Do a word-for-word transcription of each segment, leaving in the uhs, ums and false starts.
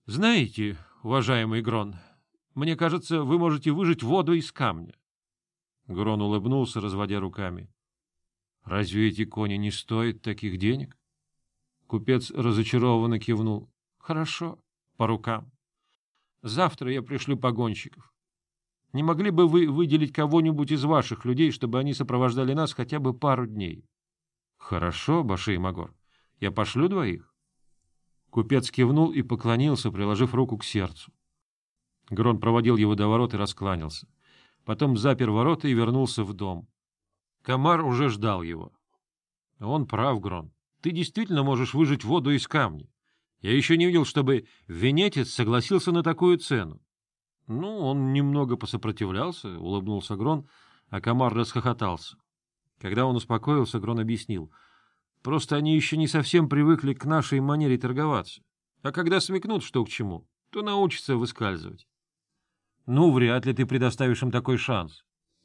— Знаете, уважаемый Грон, мне кажется, вы можете выжать воду из камня. Грон улыбнулся, разводя руками. — Разве эти кони не стоят таких денег? Купец разочарованно кивнул. — Хорошо, по рукам. Завтра я пришлю погонщиков. Не могли бы вы выделить кого-нибудь из ваших людей, чтобы они сопровождали нас хотя бы пару дней? — Хорошо, Баши-Магор. Я пошлю двоих. Купец кивнул и поклонился, приложив руку к сердцу. Грон проводил его до ворот и раскланялся. Потом запер ворота и вернулся в дом. Комар уже ждал его. — Он прав, Грон. Ты действительно можешь выжать воду из камня. Я еще не видел, чтобы венетец согласился на такую цену. — Ну, он немного посопротивлялся, — улыбнулся Грон, а комар расхохотался. Когда он успокоился, Грон объяснил. Просто они еще не совсем привыкли к нашей манере торговаться. А когда смекнут, что к чему, то научатся выскальзывать. Ну, вряд ли ты предоставишь им такой шанс.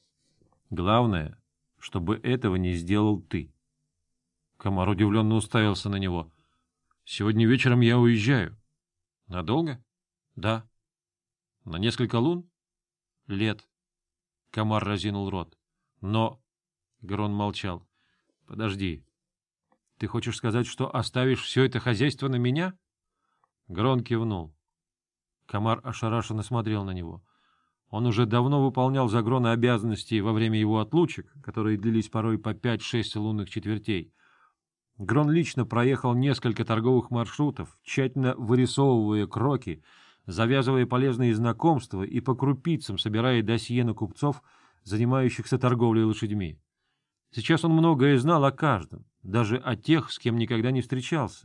Главное, чтобы этого не сделал ты. Комар удивленно уставился на него. Сегодня вечером я уезжаю. Надолго? Да. На несколько лун? Лет. Комар разинул рот. Но... Грон молчал. Подожди. Ты хочешь сказать, что оставишь все это хозяйство на меня? Грон кивнул. Комар ошарашенно смотрел на него. Он уже давно выполнял за Грона обязанности во время его отлучек, которые длились порой по пять-шесть лунных четвертей. Грон лично проехал несколько торговых маршрутов, тщательно вырисовывая кроки, завязывая полезные знакомства и по крупицам собирая досье на купцов, занимающихся торговлей лошадьми. Сейчас он многое знал о каждом, даже о тех, с кем никогда не встречался.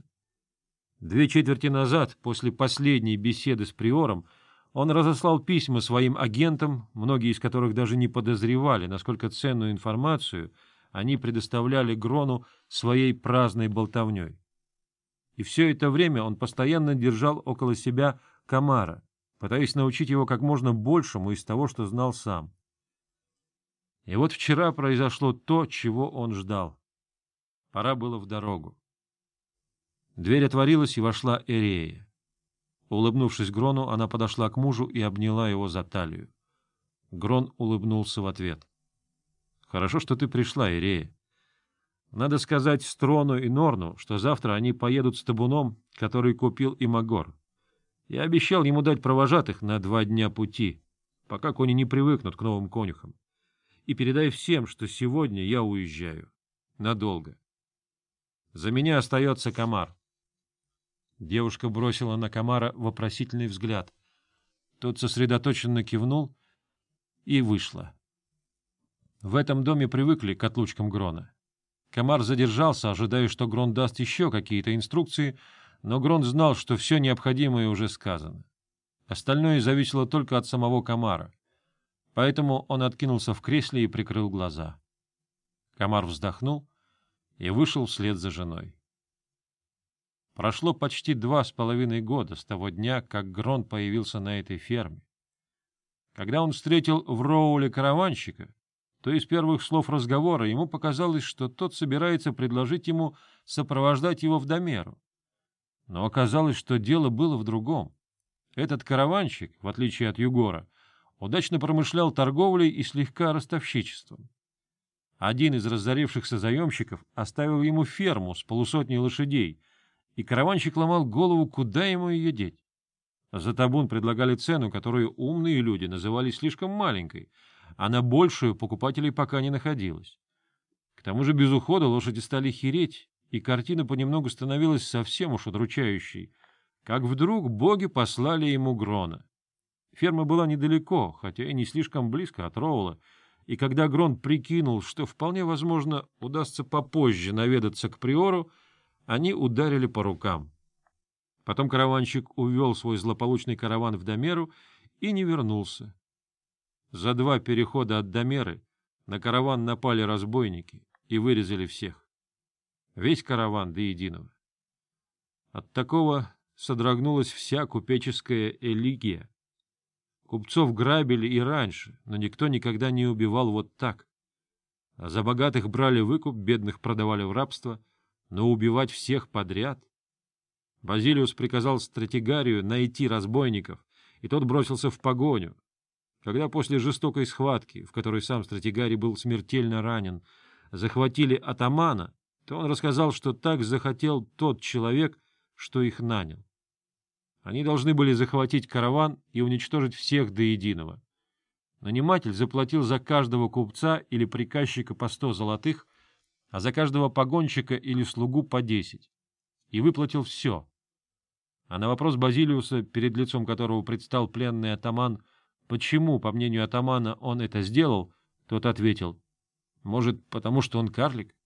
Две четверти назад, после последней беседы с приором, он разослал письма своим агентам, многие из которых даже не подозревали, насколько ценную информацию они предоставляли Грону своей праздной болтовней. И все это время он постоянно держал около себя комара, пытаясь научить его как можно большему из того, что знал сам. И вот вчера произошло то, чего он ждал. Пора было в дорогу. Дверь отворилась, и вошла Эрея. Улыбнувшись Грону, она подошла к мужу и обняла его за талию. Грон улыбнулся в ответ. — Хорошо, что ты пришла, Эрея. Надо сказать Строну и Норну, что завтра они поедут с табуном, который купил Имагор. Я обещал ему дать провожатых на два дня пути, пока кони не привыкнут к новым конюхам. И передай всем, что сегодня я уезжаю. Надолго. За меня остается комар. Девушка бросила на комара вопросительный взгляд. Тот сосредоточенно кивнул и вышла. В этом доме привыкли к отлучкам Грона. Комар задержался, ожидая, что Грон даст еще какие-то инструкции, но Грон знал, что все необходимое уже сказано. Остальное зависело только от самого комара. Поэтому он откинулся в кресле и прикрыл глаза. Комар вздохнул и вышел вслед за женой. Прошло почти два с половиной года с того дня, как Грон появился на этой ферме. Когда он встретил в Роуле караванщика, то из первых слов разговора ему показалось, что тот собирается предложить ему сопровождать его в Домеру. Но оказалось, что дело было в другом. Этот караванщик, в отличие от Югора, удачно промышлял торговлей и слегка ростовщичеством. Один из разорившихся заемщиков оставил ему ферму с полусотней лошадей, и караванщик ломал голову, куда ему ее деть. За табун предлагали цену, которую умные люди называли слишком маленькой, а на большую покупателей пока не находилось. К тому же без ухода лошади стали хереть, и картина понемногу становилась совсем уж удручающей, как вдруг боги послали ему Грона. Ферма была недалеко, хотя и не слишком близко от Роула, и когда Грон прикинул, что вполне возможно удастся попозже наведаться к приору, они ударили по рукам. Потом караванщик увел свой злополучный караван в Домеру и не вернулся. За два перехода от Домеры на караван напали разбойники и вырезали всех. Весь караван до единого. От такого содрогнулась вся купеческая элегия. Купцов грабили и раньше, но никто никогда не убивал вот так. А за богатых брали выкуп, бедных продавали в рабство, но убивать всех подряд... Базилиус приказал стратегарию найти разбойников, и тот бросился в погоню. Когда после жестокой схватки, в которой сам стратегарий был смертельно ранен, захватили атамана, то он рассказал, что так захотел тот человек, что их нанял. Они должны были захватить караван и уничтожить всех до единого. Наниматель заплатил за каждого купца или приказчика по сто золотых, а за каждого погонщика или слугу по десять. И выплатил все. А на вопрос Базилиуса, перед лицом которого предстал пленный атаман, почему, по мнению атамана, он это сделал, тот ответил: может, потому что он карлик?